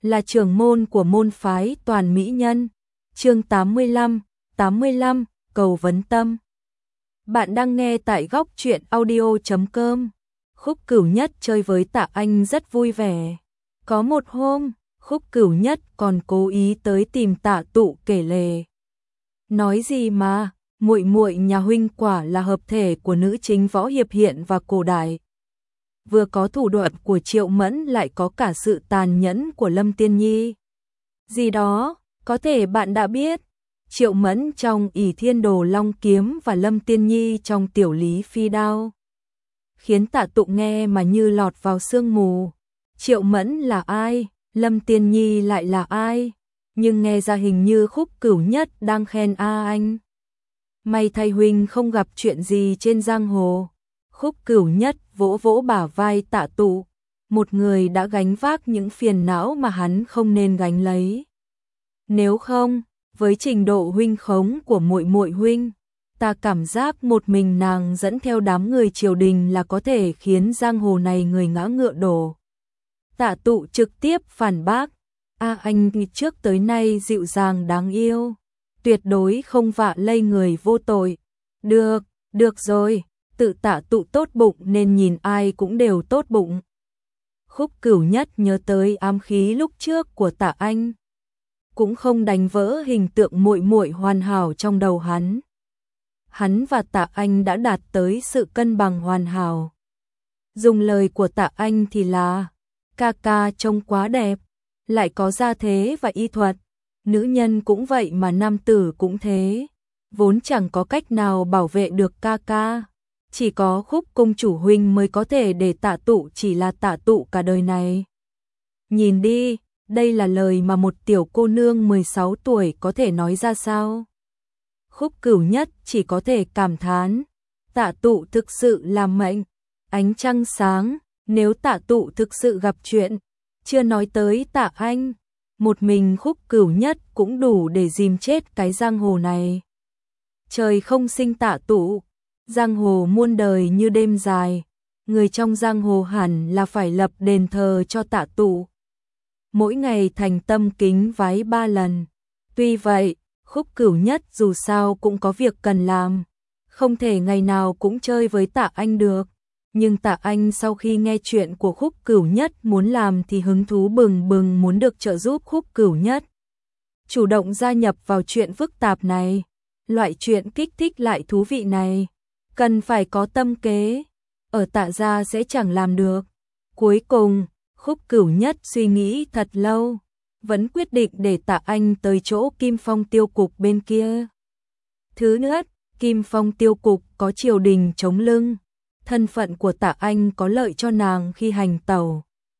là trưởng môn của môn phái Toàn Mỹ Nhân. Chương 85, cầu vấn tâm. Bạn đang nghe tại góc truyện audio.com. Khúc Cửu Nhất chơi với Tạ Anh rất vui vẻ. Có một hôm, Khúc Cửu Nhất còn cố ý tới tìm Tạ Tụ kể lể. Nói gì mà, muội muội nhà huynh quả là hợp thể của nữ chính võ hiệp hiện và cổ đại. Vừa có thủ đoạn của Triệu Mẫn lại có cả sự tàn nhẫn của Lâm Tiên Nhi. Gì đó, có thể bạn đã biết. Triệu Mẫn trong ỷ Thiên Đồ Long Kiếm và Lâm Tiên Nhi trong Tiểu Lý Phi Đao. Khiến Tạ Tụ nghe mà như lọt vào sương mù. Triệu Mẫn là ai? Lâm Tiên Nhi lại là ai? Nhưng nghe ra hình như Khúc Cửu Nhất đang khen anh. May thay huynh không gặp chuyện gì trên giang hồ. Khúc Cửu Nhất vỗ vỗ bả vai Tạ Tụ, một người đã gánh vác những phiền não mà hắn không nên gánh lấy. Nếu không, với trình độ huynh khống của muội muội huynh, ta cảm giác một mình nàng dẫn theo đám người triều đình là có thể khiến giang hồ này người ngã ngựa đổ. Tạ Tụ trực tiếp phản bác, anh trước tới nay dịu dàng đáng yêu, tuyệt đối không vạ lây người vô tội. Được rồi, tự Tạ Tụ tốt bụng nên nhìn ai cũng đều tốt bụng. Khúc Cửu Nhất nhớ tới ám khí lúc trước của Tạ Anh, cũng không đánh vỡ hình tượng muội muội hoàn hảo trong đầu hắn. Hắn và Tạ Anh đã đạt tới sự cân bằng hoàn hảo. Dùng lời của Tạ Anh thì là, ca ca trông quá đẹp, lại có gia thế và y thuật, nữ nhân cũng vậy mà nam tử cũng thế, vốn chẳng có cách nào bảo vệ được ca ca. Chỉ có Khúc công chủ huynh mới có thể để Tạ Tụ chỉ là Tạ Tụ cả đời này. Nhìn đi, đây là lời mà một tiểu cô nương 16 tuổi có thể nói ra sao? Khúc Cửu Nhất chỉ có thể cảm thán, Tạ Tụ thực sự là mệnh. Ánh trăng sáng, nếu Tạ Tụ thực sự gặp chuyện, chưa nói tới Tạ Anh, một mình Khúc Cửu Nhất cũng đủ để dìm chết cái giang hồ này. Trời không sinh Tạ Tụ, giang hồ muôn đời như đêm dài, người trong giang hồ hẳn là phải lập đền thờ cho Tạ Tụ. Mỗi ngày thành tâm kính vái 3 lần. Tuy vậy, Khúc Cửu Nhất dù sao cũng có việc cần làm, không thể ngày nào cũng chơi với Tạ Anh được. Nhưng Tạ Anh sau khi nghe chuyện của Khúc Cửu Nhất muốn làm thì hứng thú bừng bừng muốn được trợ giúp Khúc Cửu Nhất. Chủ động gia nhập vào chuyện phức tạp này, loại chuyện kích thích lại thú vị này, cần phải có tâm kế, ở Tạ gia sẽ chẳng làm được. Cuối cùng, Khúc Cửu Nhất suy nghĩ thật lâu, vẫn quyết định để Tạ Anh tới chỗ Kim Phong Tiêu Cục bên kia. Thứ nhất, Kim Phong Tiêu Cục có triều đình chống lưng, thân phận của Tạ Anh có lợi cho nàng khi hành tẩu.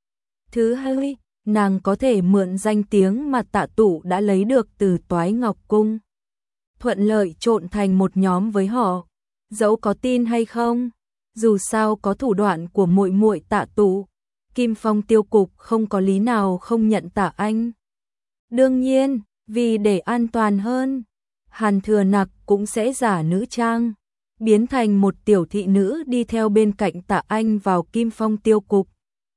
Thứ hai, nàng có thể mượn danh tiếng mà Tạ Tụ đã lấy được từ Toái Ngọc Cung, thuận lợi trộn thành một nhóm với họ. Dẫu có tin hay không, dù sao có thủ đoạn của muội muội Tạ Tụ, Kim Phong Tiêu Cục không có lý nào không nhận Tạ Anh. Đương nhiên, vì để an toàn hơn, Hàn Thừa Nặc cũng sẽ giả nữ trang, biến thành một tiểu thị nữ đi theo bên cạnh Tạ Anh vào Kim Phong Tiêu Cục.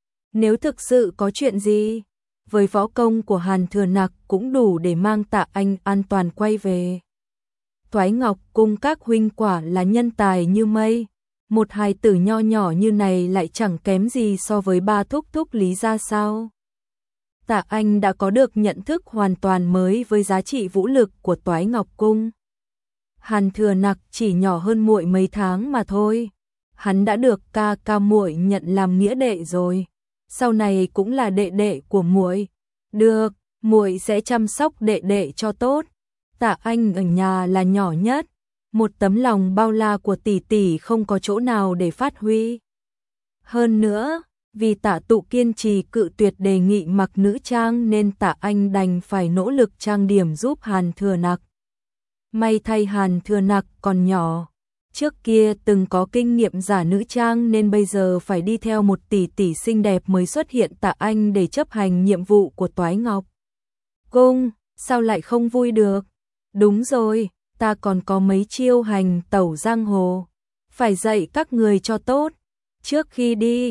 Nếu thực sự có chuyện gì, với võ công của Hàn Thừa Nặc cũng đủ để mang Tạ Anh an toàn quay về. Toái Ngọc Cung các huynh quả là nhân tài như mây, một hài tử nho nhỏ như này lại chẳng kém gì so với ba thúc thúc Lý gia sao. Tạ Anh đã có được nhận thức hoàn toàn mới với giá trị vũ lực của Toái Ngọc Cung. Hàn Thừa Nặc chỉ nhỏ hơn muội mấy tháng mà thôi, hắn đã được ca muội nhận làm nghĩa đệ rồi, sau này cũng là đệ đệ của muội. Được, muội sẽ chăm sóc đệ đệ cho tốt. Tạ Anh ở nhà là nhỏ nhất, một tấm lòng bao la của tỷ tỷ không có chỗ nào để phát huy. Hơn nữa, vì Tạ Tụ kiên trì cự tuyệt đề nghị mặc nữ trang nên Tạ Anh đành phải nỗ lực trang điểm giúp Hàn Thừa Nặc. May thay Hàn Thừa Nặc còn nhỏ, trước kia từng có kinh nghiệm giả nữ trang nên bây giờ phải đi theo một tỷ tỷ xinh đẹp mới xuất hiện Tạ Anh để chấp hành nhiệm vụ của Toái Ngọc Cung, sao lại không vui được? Đúng rồi, ta còn có mấy chiêu hành tẩu giang hồ, phải dạy các người cho tốt. Trước khi đi,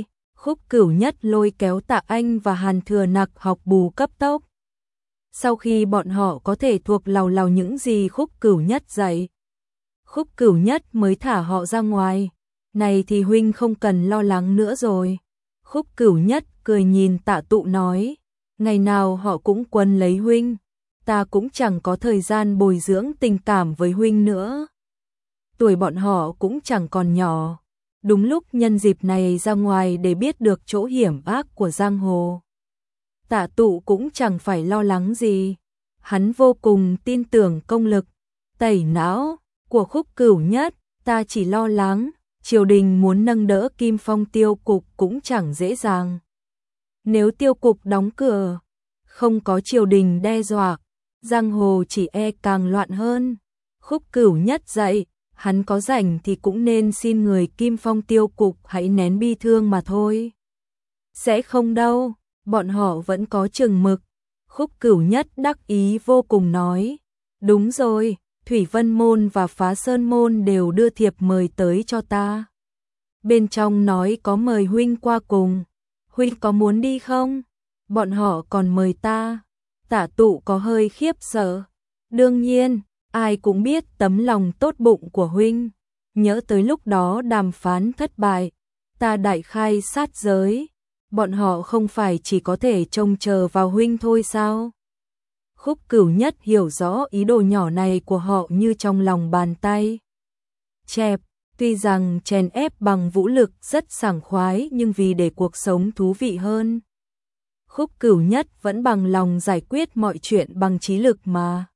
Khúc Cửu Nhất lôi kéo Tạ Anh và Hàn Thừa Nặc học bù cấp tốc. Sau khi bọn họ có thể thuộc lào lào những gì Khúc Cửu Nhất dạy, Khúc Cửu Nhất mới thả họ ra ngoài. Này thì huynh không cần lo lắng nữa rồi. Khúc Cửu Nhất cười nhìn Tạ Tụ nói, ngày nào họ cũng quấn lấy huynh, ta cũng chẳng có thời gian bồi dưỡng tình cảm với huynh nữa. Tuổi bọn họ cũng chẳng còn nhỏ, đúng lúc nhân dịp này ra ngoài để biết được chỗ hiểm ác của giang hồ. Tạ Tụ cũng chẳng phải lo lắng gì, hắn vô cùng tin tưởng công lực tẩy não của Khúc Cửu Nhất. Ta chỉ lo lắng triều đình muốn nâng đỡ Kim Phong tiêu cục cũng chẳng dễ dàng. Nếu tiêu cục đóng cửa, không có triều đình đe dọa, giang hồ chỉ e càng loạn hơn. Khúc Cửu Nhất dạy, hắn có rảnh thì cũng nên xin người Kim Phong tiêu cục hãy nén bi thương mà thôi. Sẽ không đâu, bọn họ vẫn có chừng mực. Khúc Cửu Nhất đắc ý vô cùng nói, đúng rồi, Thủy Vân Môn và Phá Sơn Môn đều đưa thiệp mời tới cho ta. Bên trong nói có mời huynh qua cùng, huynh có muốn đi không? Bọn họ còn mời ta. Tạ Tụ có hơi khiếp sợ. Đương nhiên, ai cũng biết tấm lòng tốt bụng của huynh. Nhớ tới lúc đó đàm phán thất bại, ta đại khai sát giới. Bọn họ không phải chỉ có thể trông chờ vào huynh thôi sao? Khúc Cửu Nhất hiểu rõ ý đồ nhỏ này của họ như trong lòng bàn tay. Chẹp, tuy rằng chèn ép bằng vũ lực rất sảng khoái nhưng vì để cuộc sống thú vị hơn, Khúc Cửu Nhất vẫn bằng lòng giải quyết mọi chuyện bằng trí lực mà.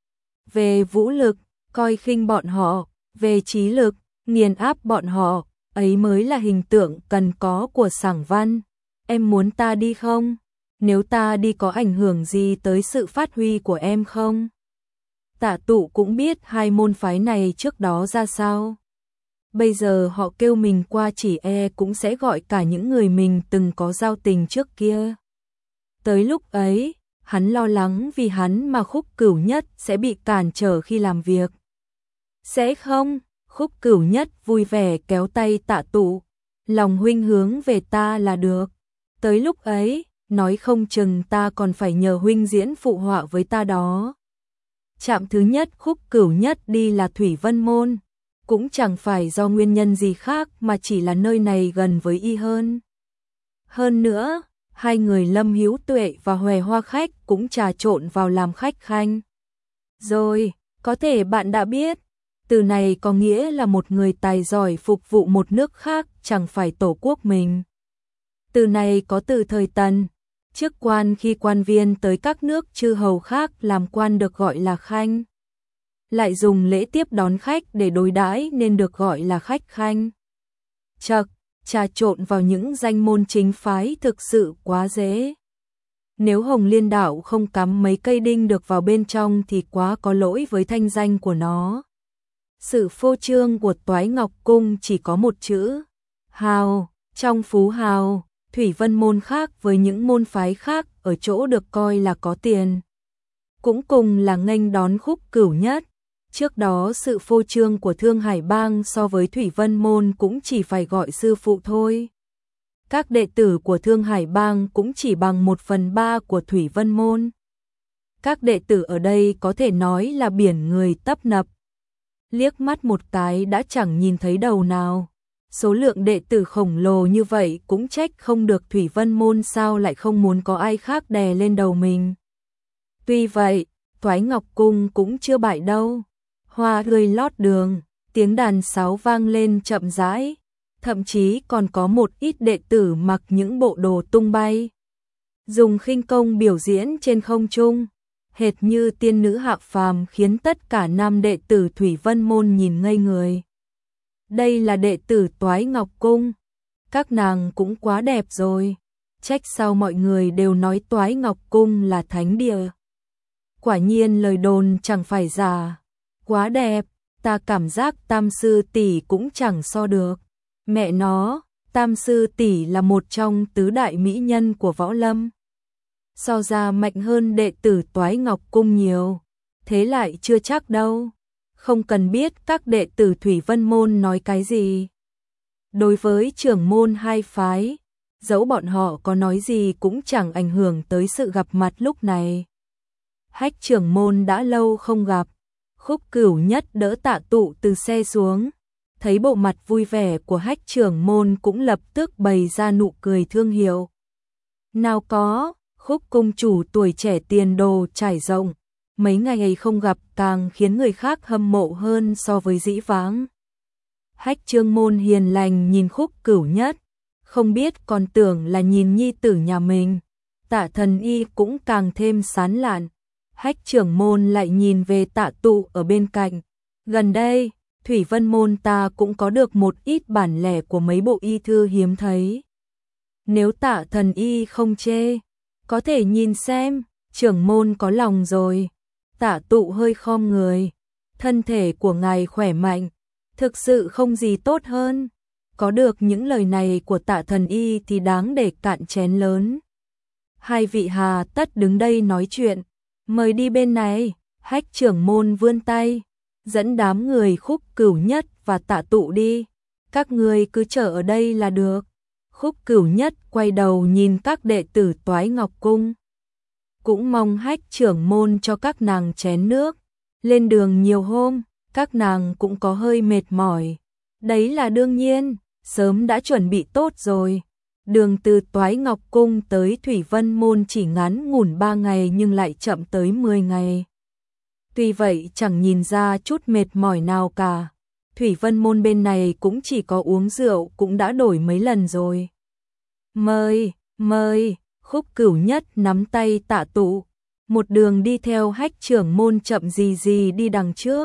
Về vũ lực, coi khinh bọn họ, về trí lực, nghiền áp bọn họ, ấy mới là hình tượng cần có của Sảng Văn. Em muốn ta đi không? Nếu ta đi có ảnh hưởng gì tới sự phát huy của em không? Tạ Tụ cũng biết hai môn phái này trước đó ra sao. Bây giờ họ kêu mình qua chỉ e cũng sẽ gọi cả những người mình từng có giao tình trước kia. Tới lúc ấy, hắn lo lắng vì hắn mà Khúc Cửu Nhất sẽ bị cản trở khi làm việc. Sẽ không, Khúc Cửu Nhất vui vẻ kéo tay Tạ Tụ. Lòng huynh hướng về ta là được. Tới lúc ấy, nói không chừng ta còn phải nhờ huynh diễn phụ họa với ta đó. Trạm thứ nhất Khúc Cửu Nhất đi là Thủy Vân Môn. Cũng chẳng phải do nguyên nhân gì khác mà chỉ là nơi này gần với y hơn. Hơn nữa, hai người Lâm Hữu Tuệ và Hòe Hoa Khách cũng trà trộn vào làm khách khanh. Rồi, có thể bạn đã biết, từ này có nghĩa là một người tài giỏi phục vụ một nước khác chẳng phải tổ quốc mình. Từ này có từ thời Tần, chức quan khi quan viên tới các nước chư hầu khác làm quan được gọi là khanh. Lại dùng lễ tiếp đón khách để đối đãi nên được gọi là khách khanh. Chậc, trà trộn vào những danh môn chính phái thực sự quá dễ. Nếu Hồng Liên Đạo không cắm mấy cây đinh được vào bên trong thì quá có lỗi với thanh danh của nó. Sự phô trương của Toái Ngọc Cung chỉ có một chữ, hào. Trong phú hào, Thủy Vân Môn khác với những môn phái khác ở chỗ được coi là có tiền. Cũng cùng là nghênh đón Khúc Cửu Nhất. Trước đó sự phô trương của Thương Hải Bang so với Thủy Vân Môn cũng chỉ phải gọi sư phụ thôi. Các đệ tử của Thương Hải Bang cũng chỉ bằng 1/3 của Thủy Vân Môn. Các đệ tử ở đây có thể nói là biển người tấp nập. Liếc mắt một cái đã chẳng nhìn thấy đầu nào. Số lượng đệ tử khổng lồ như vậy cũng trách không được Thủy Vân Môn sao lại không muốn có ai khác đè lên đầu mình. Tuy vậy, Toái Ngọc Cung cũng chưa bại đâu. Hoa rơi lót đường, tiếng đàn sáo vang lên chậm rãi, thậm chí còn có một ít đệ tử mặc những bộ đồ tung bay, dùng khinh công biểu diễn trên không trung, hệt như tiên nữ hạ phàm khiến tất cả nam đệ tử Thủy Vân Môn nhìn ngây người. Đây là đệ tử Toái Ngọc Cung, các nàng cũng quá đẹp rồi, trách sao mọi người đều nói Toái Ngọc Cung là thánh địa. Quả nhiên lời đồn chẳng phải giả. Quá đẹp, ta cảm giác Tam sư tỷ cũng chẳng so được. Mẹ nó, Tam sư tỷ là một trong tứ đại mỹ nhân của võ lâm. So ra mạnh hơn đệ tử Toái Ngọc Cung nhiều. Thế lại chưa chắc đâu. Không cần biết các đệ tử Thủy Vân Môn nói cái gì. Đối với trưởng môn hai phái, dẫu bọn họ có nói gì cũng chẳng ảnh hưởng tới sự gặp mặt lúc này. Hách trưởng môn đã lâu không gặp, Khúc Cửu Nhất đỡ Tạ Tụ từ xe xuống, thấy bộ mặt vui vẻ của Hách trưởng môn cũng lập tức bày ra nụ cười thương hiệu. Nào có, Khúc cung chủ tuổi trẻ tiền đồ trải rộng, mấy ngày không gặp càng khiến người khác hâm mộ hơn so với dĩ vãng. Hách Trương môn hiền lành nhìn Khúc Cửu Nhất, không biết còn tưởng là nhìn nhi tử nhà mình. Tạ Thần Y cũng càng thêm sán lạn. Hách trưởng môn lại nhìn về Tạ Tụ ở bên cạnh. Gần đây, Thủy Vân môn ta cũng có được một ít bản lẻ của mấy bộ y thư hiếm thấy. Nếu Tạ Thần Y không chê, có thể nhìn xem, trưởng môn có lòng rồi. Tạ Tụ hơi khom người. Thân thể của ngài khỏe mạnh, thực sự không gì tốt hơn. Có được những lời này của Tạ Thần Y thì đáng để cạn chén lớn. Hai vị hà tất đứng đây nói chuyện, mời đi bên này. Hách trưởng môn vươn tay, dẫn đám người Khúc Cửu Nhất và Tạ Tụ đi. Các người cứ chờ ở đây là được. Khúc Cửu Nhất quay đầu nhìn các đệ tử Toái Ngọc Cung. Cũng mong Hách trưởng môn cho các nàng chén nước. Lên đường nhiều hôm, các nàng cũng có hơi mệt mỏi. Đấy là đương nhiên, sớm đã chuẩn bị tốt rồi. Đường từ Toái Ngọc Cung tới Thủy Vân môn chỉ ngắn ngủn 3 ngày nhưng lại chậm tới 10 ngày. Tuy vậy chẳng nhìn ra chút mệt mỏi nào cả. Thủy Vân môn bên này cũng chỉ có uống rượu cũng đã đổi mấy lần rồi. Mời, mời, Khúc Cửu Nhất nắm tay Tạ Tụ. Một đường đi theo Hách trưởng môn chậm gì đi đằng trước.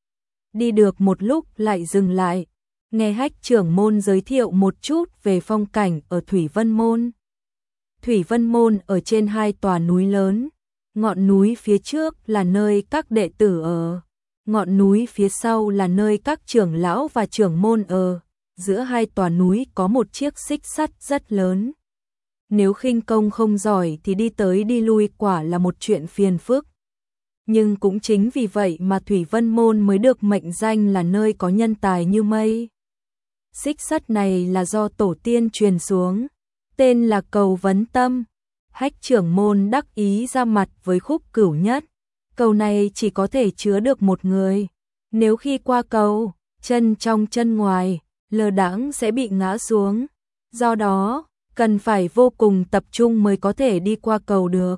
Đi được một lúc lại dừng lại. Nghe Hách trưởng môn giới thiệu một chút về phong cảnh ở Thủy Vân môn. Thủy Vân môn ở trên 2 tòa núi lớn. Ngọn núi phía trước là nơi các đệ tử ở. Ngọn núi phía sau là nơi các trưởng lão và trưởng môn ở. Giữa 2 tòa núi có một chiếc xích sắt rất lớn. Nếu khinh công không giỏi thì đi tới đi lui quả là một chuyện phiền phức. Nhưng cũng chính vì vậy mà Thủy Vân môn mới được mệnh danh là nơi có nhân tài như mây. Xích sắt này là do tổ tiên truyền xuống, tên là Cầu Vấn Tâm. Hách trưởng môn đắc ý ra mặt với Khúc Cửu Nhất. Cầu này chỉ có thể chứa được một người. Nếu khi qua cầu, chân trong chân ngoài, lơ đãng sẽ bị ngã xuống. Do đó, cần phải vô cùng tập trung mới có thể đi qua cầu được.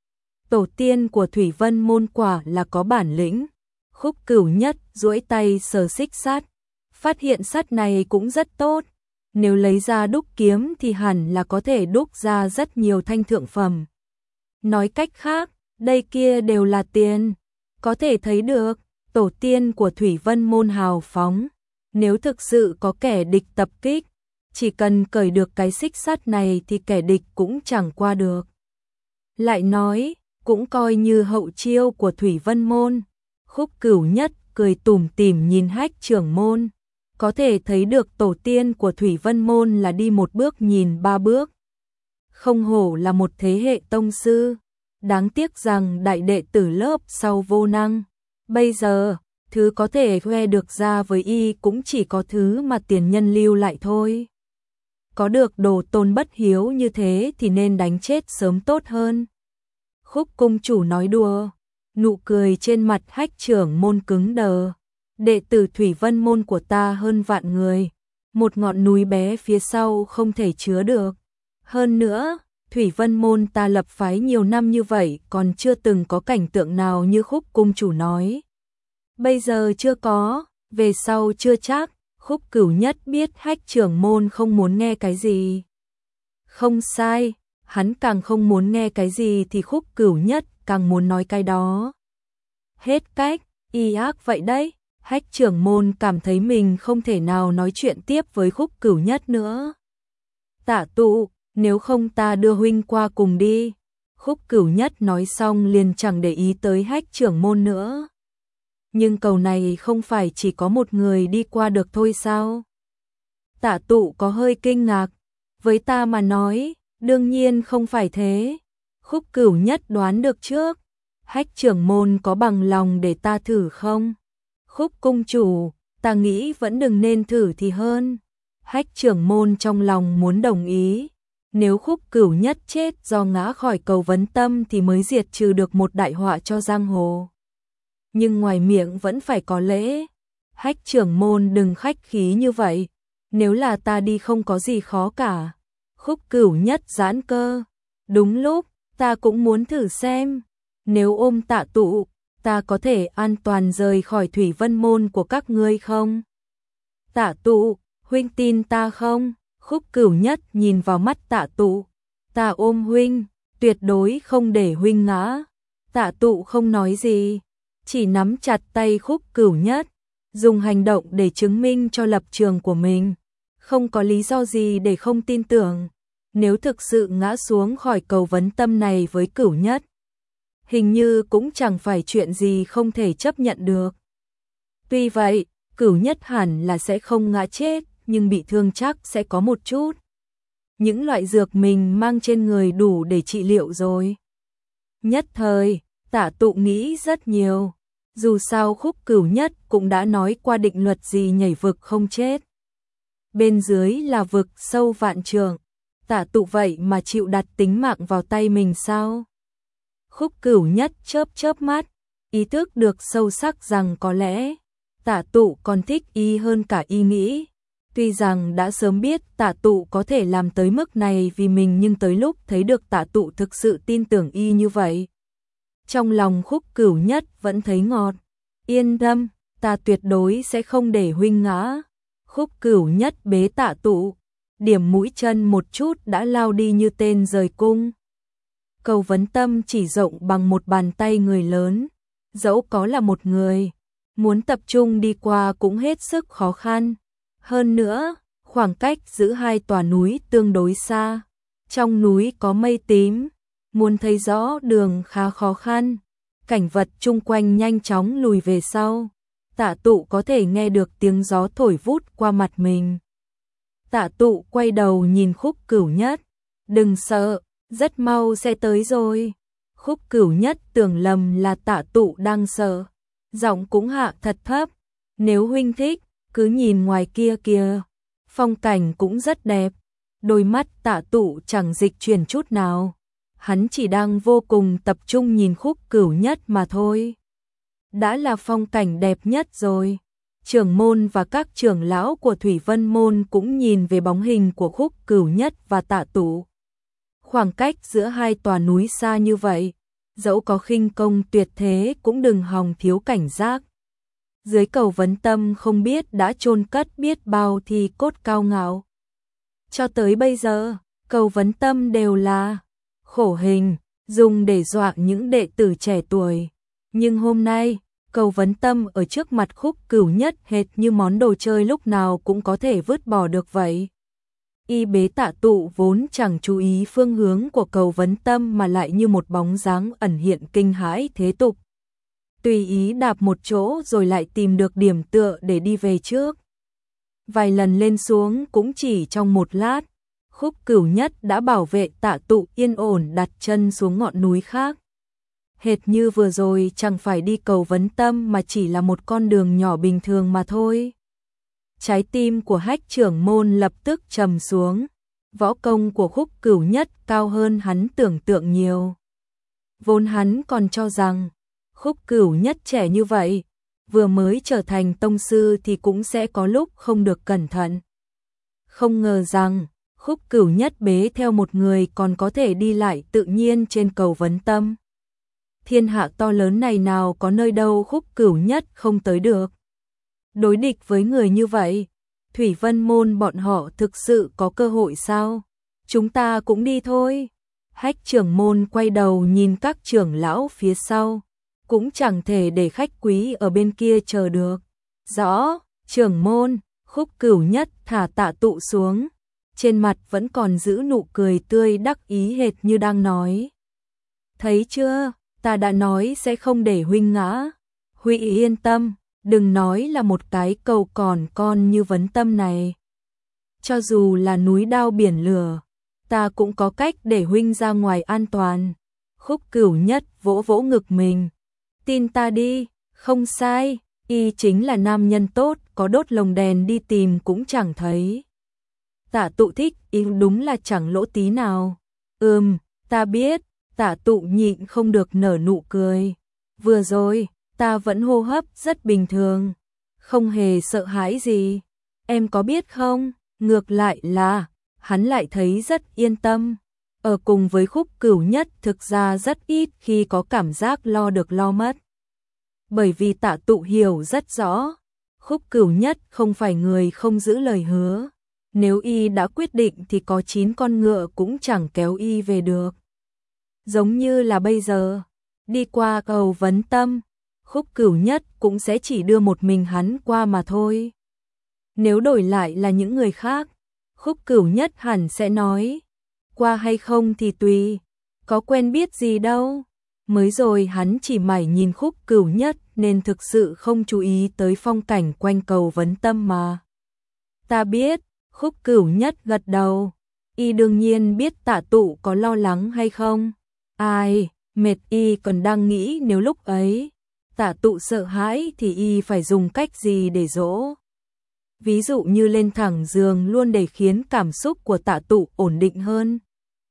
Tổ tiên của Thủy Vân môn quả là có bản lĩnh. Khúc Cửu Nhất duỗi tay sờ xích sắt, phát hiện sắt này cũng rất tốt. Nếu lấy ra đúc kiếm thì hẳn là có thể đúc ra rất nhiều thanh thượng phẩm. Nói cách khác, đây kia đều là tiền. Có thể thấy được, tổ tiên của Thủy Vân môn hào phóng. Nếu thực sự có kẻ địch tập kích, chỉ cần cởi được cái xích sắt này thì kẻ địch cũng chẳng qua được. Lại nói, cũng coi như hậu chiêu của Thủy Vân môn. Khúc Cửu Nhất cười tủm tỉm nhìn Hách trưởng môn. Có thể thấy được tổ tiên của Thủy Vân môn là đi một bước nhìn 3 bước. Không hổ là một thế hệ tông sư. Đáng tiếc rằng đại đệ tử lớp sau vô năng. Bây giờ, thứ có thể khoe được ra với y cũng chỉ có thứ mà tiền nhân lưu lại thôi. Có được đồ tôn bất hiếu như thế thì nên đánh chết sớm tốt hơn. Khúc cung chủ nói đùa, nụ cười trên mặt Hách trưởng môn cứng đờ. Đệ tử Thủy Vân môn của ta hơn vạn người, một ngọn núi bé phía sau không thể chứa được. Hơn nữa, Thủy Vân môn ta lập phái nhiều năm như vậy còn chưa từng có cảnh tượng nào như Khúc cung chủ nói. Bây giờ chưa có, về sau chưa chắc. Khúc Cửu Nhất biết Hách trưởng môn không muốn nghe cái gì. Không sai, hắn càng không muốn nghe cái gì thì Khúc Cửu Nhất càng muốn nói cái đó. Hết cách, y ác vậy đấy. Hách trưởng môn cảm thấy mình không thể nào nói chuyện tiếp với Khúc Cửu Nhất nữa. Tạ Tụ, nếu không ta đưa huynh qua cùng đi. Khúc Cửu Nhất nói xong liền chẳng để ý tới Hách trưởng môn nữa. Nhưng cầu này không phải chỉ có một người đi qua được thôi sao? Tạ Tụ có hơi kinh ngạc. Với ta mà nói, đương nhiên không phải thế. Khúc Cửu Nhất đoán được trước. Hách trưởng môn có bằng lòng để ta thử không? Khúc cung chủ, ta nghĩ vẫn đừng nên thử thì hơn. Hách trưởng môn trong lòng muốn đồng ý. Nếu Khúc Cửu Nhất chết do ngã khỏi cầu vấn tâm thì mới diệt trừ được một đại họa cho giang hồ. Nhưng ngoài miệng vẫn phải có lễ. Hách trưởng môn đừng khách khí như vậy, nếu là ta đi không có gì khó cả. Khúc Cửu Nhất giãn cơ. Đúng lúc, ta cũng muốn thử xem. Nếu ôm Tạ Tụ, ta có thể an toàn rời khỏi Thủy Vân môn của các ngươi không? Tạ Tụ, huynh tin ta không? Khúc Cửu Nhất nhìn vào mắt Tạ Tụ. Ta ôm huynh, tuyệt đối không để huynh ngã. Tạ Tụ không nói gì, chỉ nắm chặt tay Khúc Cửu Nhất, dùng hành động để chứng minh cho lập trường của mình. Không có lý do gì để không tin tưởng. Nếu thực sự ngã xuống khỏi cầu vấn tâm này với Cửu Nhất, hình như cũng chẳng phải chuyện gì không thể chấp nhận được. Tuy vậy, Cửu Nhất hẳn là sẽ không ngã chết, nhưng bị thương chắc sẽ có một chút. Những loại dược mình mang trên người đủ để trị liệu rồi. Nhất thời, Tạ Tụ nghĩ rất nhiều. Dù sao Khúc Cửu Nhất cũng đã nói qua định luật gì nhảy vực không chết. Bên dưới là vực sâu vạn trượng. Tạ Tụ vậy mà chịu đặt tính mạng vào tay mình sao? Khúc Cửu Nhất chớp mắt, ý thức được sâu sắc rằng có lẽ Tạ Tụ còn thích y hơn cả y nghĩ. Tuy rằng đã sớm biết Tạ Tụ có thể làm tới mức này vì mình, nhưng tới lúc thấy được Tạ Tụ thực sự tin tưởng y như vậy, trong lòng Khúc Cửu Nhất vẫn thấy ngọt. Yên tâm, ta tuyệt đối sẽ không để huynh ngã. Khúc Cửu Nhất bế Tạ Tụ, điểm mũi chân một chút đã lao đi như tên rời cung. Cầu vấn tâm chỉ rộng bằng một bàn tay người lớn, dẫu có là một người, muốn tập trung đi qua cũng hết sức khó khăn. Hơn nữa, khoảng cách giữa hai tòa núi tương đối xa. Trong núi có mây tím, muốn thấy rõ đường khá khó khăn. Cảnh vật chung quanh nhanh chóng lùi về sau. Tạ Tụ có thể nghe được tiếng gió thổi vút qua mặt mình. Tạ Tụ quay đầu nhìn Khúc Cửu Nhất. Đừng sợ, rất mau sẽ tới rồi. Khúc Cửu Nhất tưởng lầm là Tạ Tụ đang sợ, giọng cũng hạ thật thấp. Nếu huynh thích, cứ nhìn ngoài kia kìa, phong cảnh cũng rất đẹp. Đôi mắt Tạ Tụ chẳng dịch chuyển chút nào, hắn chỉ đang vô cùng tập trung nhìn Khúc Cửu Nhất mà thôi. Đã là phong cảnh đẹp nhất rồi. Trưởng môn và các trưởng lão của Thủy Vân môn cũng nhìn về bóng hình của Khúc Cửu Nhất và Tạ Tụ. Khoảng cách giữa hai tòa núi xa như vậy, dẫu có khinh công tuyệt thế cũng đừng hòng thiếu cảnh giác. Dưới cầu vấn tâm không biết đã chôn cất biết bao thi cốt cao ngạo. Cho tới bây giờ, cầu vấn tâm đều là khổ hình, dùng để dọa những đệ tử trẻ tuổi. Nhưng hôm nay, cầu vấn tâm ở trước mặt Khúc Cửu Nhất hệt như món đồ chơi lúc nào cũng có thể vứt bỏ được vậy. Y bế Tạ Tụ vốn chẳng chú ý phương hướng của cầu vấn tâm mà lại như một bóng dáng ẩn hiện kinh hãi thế tục. Tùy ý đạp một chỗ rồi lại tìm được điểm tựa để đi về trước. Vài lần lên xuống cũng chỉ trong một lát, Khúc Cửu Nhất đã bảo vệ Tạ Tụ yên ổn đặt chân xuống ngọn núi khác. Hệt như vừa rồi chẳng phải đi cầu vấn tâm mà chỉ là một con đường nhỏ bình thường mà thôi. Trái tim của Hách trưởng môn lập tức trầm xuống. Võ công của Khúc Cửu Nhất cao hơn hắn tưởng tượng nhiều. Vốn hắn còn cho rằng Khúc Cửu Nhất trẻ như vậy, vừa mới trở thành tông sư thì cũng sẽ có lúc không được cẩn thận. Không ngờ rằng Khúc Cửu Nhất bế theo một người còn có thể đi lại tự nhiên trên cầu vấn tâm. Thiên hạ to lớn này nào có nơi đâu Khúc Cửu Nhất không tới được. Đối địch với người như vậy, Thủy Vân môn bọn họ thực sự có cơ hội sao? Chúng ta cũng đi thôi. Hách trưởng môn quay đầu nhìn các trưởng lão phía sau, cũng chẳng thể để khách quý ở bên kia chờ được. Rõ, trưởng môn. Khúc Cửu Nhất thả Tạ Tụ xuống, trên mặt vẫn còn giữ nụ cười tươi đắc ý hệt như đang nói. Thấy chưa, ta đã nói sẽ không để huynh ngã. Huynh yên tâm, đừng nói là một cái cầu còn con như vấn tâm này. Cho dù là núi đao biển lửa, ta cũng có cách để huynh ra ngoài an toàn. Khúc Cửu Nhất vỗ vỗ ngực mình. Tin ta đi, không sai, y chính là nam nhân tốt, có đốt lồng đèn đi tìm cũng chẳng thấy. Tạ Tụ thích y đúng là chẳng lỗ tí nào. Ta biết. Tạ Tụ nhịn không được nở nụ cười. Vừa rồi, ta vẫn hô hấp rất bình thường, không hề sợ hãi gì. Em có biết không, ngược lại là, hắn lại thấy rất yên tâm. Ở cùng với Khúc Cửu Nhất thực ra rất ít khi có cảm giác lo được lo mất. Bởi vì Tạ Tụ hiểu rất rõ, Khúc Cửu Nhất không phải người không giữ lời hứa. Nếu y đã quyết định thì có 9 con ngựa cũng chẳng kéo y về được. Giống như là bây giờ, đi qua cầu Vấn Tâm, Khúc Cửu Nhất cũng sẽ chỉ đưa một mình hắn qua mà thôi. Nếu đổi lại là những người khác, Khúc Cửu Nhất hẳn sẽ nói, qua hay không thì tùy, có quen biết gì đâu. Mới rồi hắn chỉ mải nhìn Khúc Cửu Nhất nên thực sự không chú ý tới phong cảnh quanh cầu Vấn Tâm mà. Ta biết. Khúc Cửu Nhất gật đầu. Y đương nhiên biết Tạ Tụ có lo lắng hay không. Ai, mệt y còn đang nghĩ nếu lúc ấy Tạ Tụ sợ hãi thì y phải dùng cách gì để dỗ. Ví dụ như lên thẳng giường luôn để khiến cảm xúc của Tạ Tụ ổn định hơn.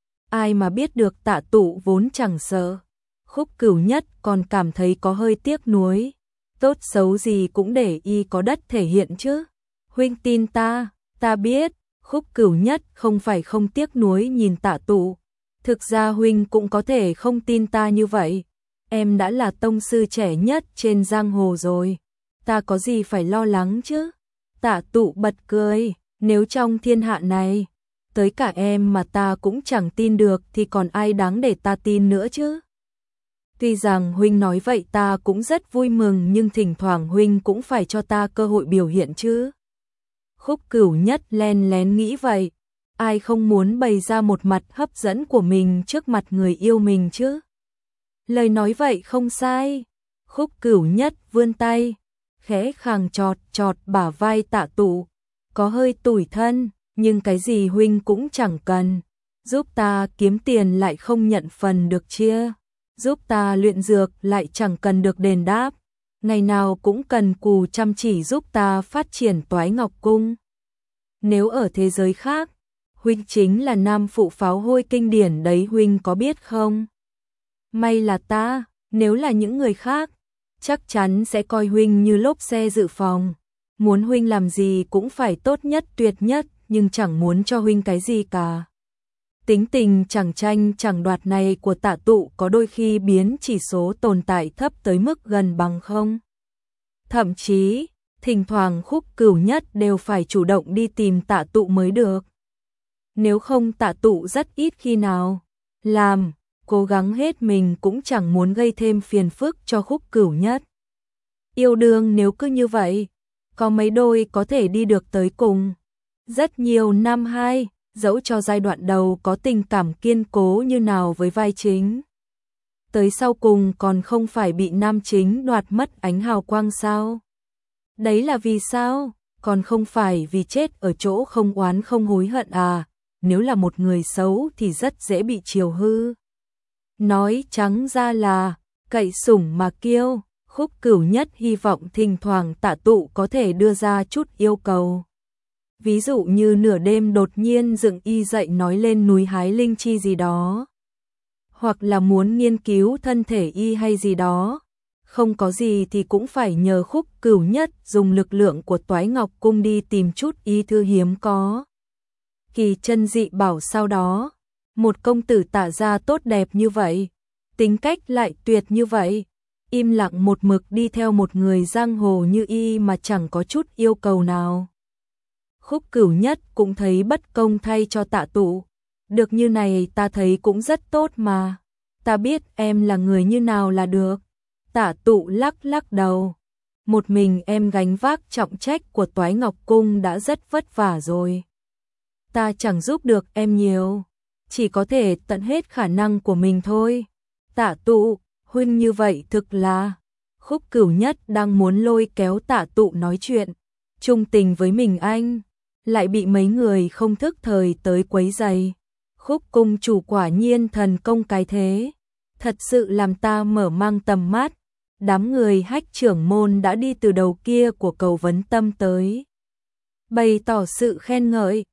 Ai mà biết được Tạ Tụ vốn chẳng sợ. Khúc Cửu Nhất còn cảm thấy có hơi tiếc nuối. Tốt xấu gì cũng để y có đất thể hiện chứ. Huynh tin ta. Ta biết. Khúc Cửu Nhất không phải không tiếc nuối nhìn Tạ Tụ. Thực ra huynh cũng có thể không tin ta như vậy. Em đã là tông sư trẻ nhất trên giang hồ rồi. Ta có gì phải lo lắng chứ? Tạ Tụ bật cười. Nếu trong thiên hạ này, tới cả em mà ta cũng chẳng tin được thì còn ai đáng để ta tin nữa chứ? Tuy rằng huynh nói vậy ta cũng rất vui mừng, nhưng thỉnh thoảng huynh cũng phải cho ta cơ hội biểu hiện chứ. Khúc Cửu Nhất len lén nghĩ vậy. Ai không muốn bày ra một mặt hấp dẫn của mình trước mặt người yêu mình chứ? Lời nói vậy không sai. Khúc Cửu Nhất vươn tay, khẽ khàng chọt chọt bả vai Tạ Tụ. Có hơi tủi thân, nhưng cái gì huynh cũng chẳng cần. Giúp ta kiếm tiền lại không nhận phần được chia. Giúp ta luyện dược lại chẳng cần được đền đáp. Ngày nào cũng cần cù chăm chỉ giúp ta phát triển Toái Ngọc Cung. Nếu ở thế giới khác, huynh chính là nam phụ pháo hôi kinh điển đấy, huynh có biết không? May là ta, nếu là những người khác, chắc chắn sẽ coi huynh như lốp xe dự phòng. Muốn huynh làm gì cũng phải tốt nhất tuyệt nhất, nhưng chẳng muốn cho huynh cái gì cả. Tính tình chẳng tranh chẳng đoạt này của Tạ Tụ có đôi khi biến chỉ số tồn tại thấp tới mức gần bằng không. Thậm chí, thỉnh thoảng Khúc Cửu Nhất đều phải chủ động đi tìm Tạ Tụ mới được. Nếu không Tạ Tụ rất ít khi nào làm, cố gắng hết mình cũng chẳng muốn gây thêm phiền phức cho Khúc Cửu Nhất. Yêu đương nếu cứ như vậy, có mấy đôi có thể đi được tới cùng. Rất nhiều năm hay, dẫu cho giai đoạn đầu có tình cảm kiên cố như nào với vai chính, tới sau cùng còn không phải bị nam chính đoạt mất ánh hào quang sao? Đấy là vì sao? Còn không phải vì chết ở chỗ không oán không hối hận à? Nếu là một người xấu thì rất dễ bị chiều hư. Nói trắng ra là cậy sủng mà kiêu. Khúc Cửu Nhất hy vọng thỉnh thoảng Tạ Tụ có thể đưa ra chút yêu cầu. Ví dụ như nửa đêm đột nhiên dựng y dậy nói lên núi hái linh chi gì đó. Hoặc là muốn nghiên cứu thân thể y hay gì đó. Không có gì thì cũng phải nhờ Khúc Cửu Nhất dùng lực lượng của Toái Ngọc Cung đi tìm chút y thư hiếm có. Kỳ chân dị bảo sau đó, một công tử Tạ gia tốt đẹp như vậy, tính cách lại tuyệt như vậy, im lặng một mực đi theo một người giang hồ như y mà chẳng có chút yêu cầu nào. Khúc Cửu Nhất cũng thấy bất công thay cho Tạ Tụ. Được như này ta thấy cũng rất tốt mà. Ta biết em là người như nào là được. Tạ Tụ lắc lắc đầu. Một mình em gánh vác trọng trách của Toái Ngọc Cung đã rất vất vả rồi. Ta chẳng giúp được em nhiều, chỉ có thể tận hết khả năng của mình thôi. Tạ Tụ, huynh như vậy thực là... Khúc Cửu Nhất đang muốn lôi kéo Tạ Tụ nói chuyện, chung tình với mình anh, lại bị mấy người không thức thời tới quấy rầy. Khúc cung chủ quả nhiên thần công cái thế, thật sự làm ta mở mang tầm mắt. Đám người Hách trưởng môn đã đi từ đầu kia của cầu Vấn Tâm tới, bày tỏ sự khen ngợi.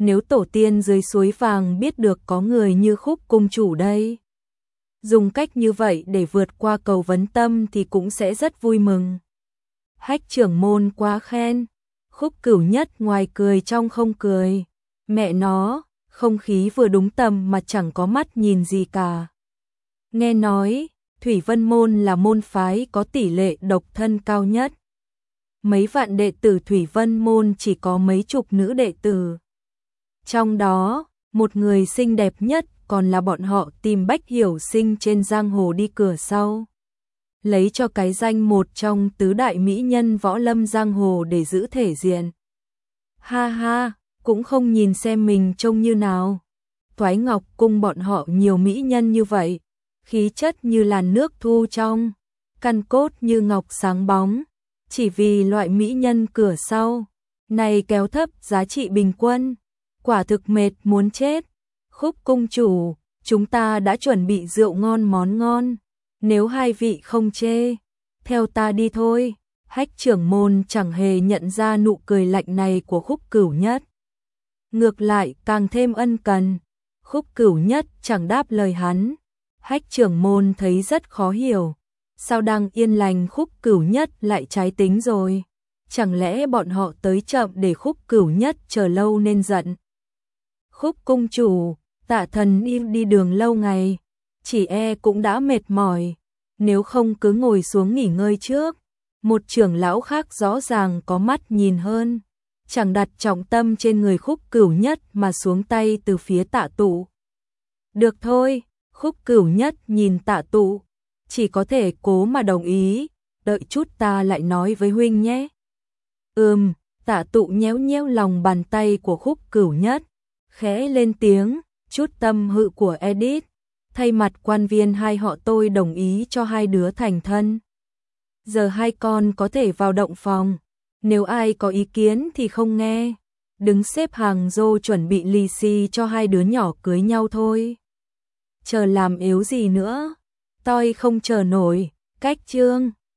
nếu tổ tiên dưới suối vàng biết được có người như Khúc cung chủ đây, dùng cách như vậy để vượt qua cầu vấn tâm thì cũng sẽ rất vui mừng. Hách trưởng môn quá khen. Khúc Cửu Nhất ngoài cười trong không cười. Mẹ nó, không khí vừa đúng tầm mà chẳng có mắt nhìn gì cả. Nghe nói, Thủy Vân Môn là môn phái có tỷ lệ độc thân cao nhất. Mấy vạn đệ tử Thủy Vân Môn chỉ có mấy chục nữ đệ tử. Trong đó, một người xinh đẹp nhất còn là bọn họ tìm Bách Hiểu Sinh trên giang hồ đi cửa sau. Lấy cho cái danh một trong tứ đại mỹ nhân võ lâm giang hồ để giữ thể diện. Ha ha, cũng không nhìn xem mình trông như nào. Toái Ngọc cung bọn họ nhiều mỹ nhân như vậy, khí chất như làn nước thu trong, căn cốt như ngọc sáng bóng, chỉ vì loại mỹ nhân cửa sau này kéo thấp giá trị bình quân, quả thực mệt muốn chết. Khúc cung chủ, chúng ta đã chuẩn bị rượu ngon món ngon, nếu hai vị không chê, theo ta đi thôi. Hách trưởng môn chẳng hề nhận ra nụ cười lạnh này của Khúc Cửu Nhất. Ngược lại càng thêm ân cần. Khúc Cửu Nhất chẳng đáp lời hắn. Hách trưởng môn thấy rất khó hiểu. Sao đang yên lành Khúc Cửu Nhất lại trái tính rồi? Chẳng lẽ bọn họ tới chậm để Khúc Cửu Nhất chờ lâu nên giận? Khúc cung chủ, Tạ thần im đi đường lâu ngày, chỉ e cũng đã mệt mỏi, nếu không cứ ngồi xuống nghỉ ngơi trước. Một trưởng lão khác rõ ràng có mắt nhìn hơn, chẳng đặt trọng tâm trên người Khúc Cửu Nhất mà xuống tay từ phía Tạ Tụ. Được thôi, Khúc Cửu Nhất nhìn Tạ Tụ, chỉ có thể cố mà đồng ý, đợi chút ta lại nói với huynh nhé. Tạ Tụ nhéo nhéo lòng bàn tay của Khúc Cửu Nhất, khẽ lên tiếng, chút tâm hự của Edith, thay mặt quan viên hai họ tôi đồng ý cho hai đứa thành thân. Giờ hai con có thể vào động phòng, nếu ai có ý kiến thì không nghe, đứng xếp hàng rô chuẩn bị lì xì cho hai đứa nhỏ cưới nhau thôi. Chờ làm yếu gì nữa, tôi không chờ nổi. Cách chương